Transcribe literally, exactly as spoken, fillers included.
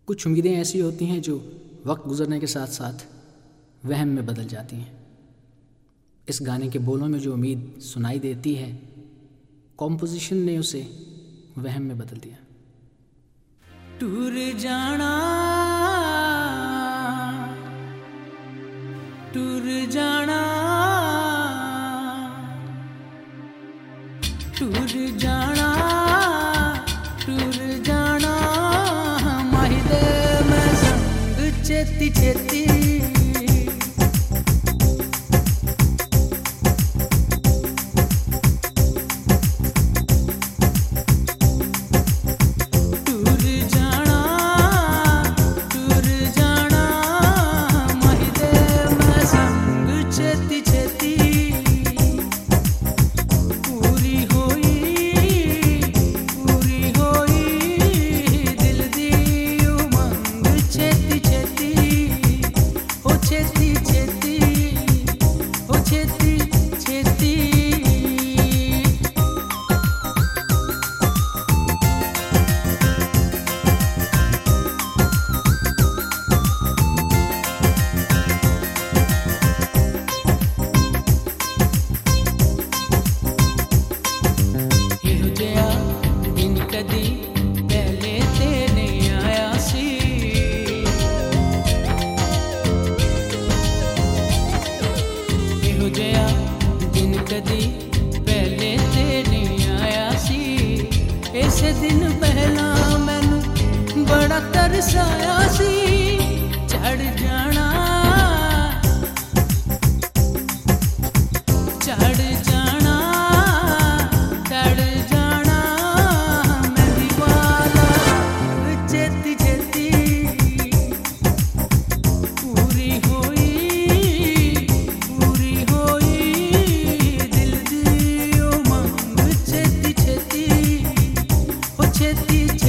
कुछ उम्मीदें ऐसी होती हैं जो वक्त गुजरने के साथ साथ वहम में बदल जाती हैं। इस गाने के बोलों में जो उम्मीद सुनाई देती है, कॉम्पोजिशन ने उसे वहम में बदल दिया। टूर जाना टूर जाना टूर जाना टूर जाना माहिदे में संग चेती चेती पहले ते नहीं आया सी। ऐसे दिन पहला मैनू बड़ा तरस आया सी। चढ़ जाना चढ़ जाना चढ़ जाना मैं दीवाना चेती चेती पूरी होई पूरी होई दिल दी ओ मंग चेती चेती ओ चेती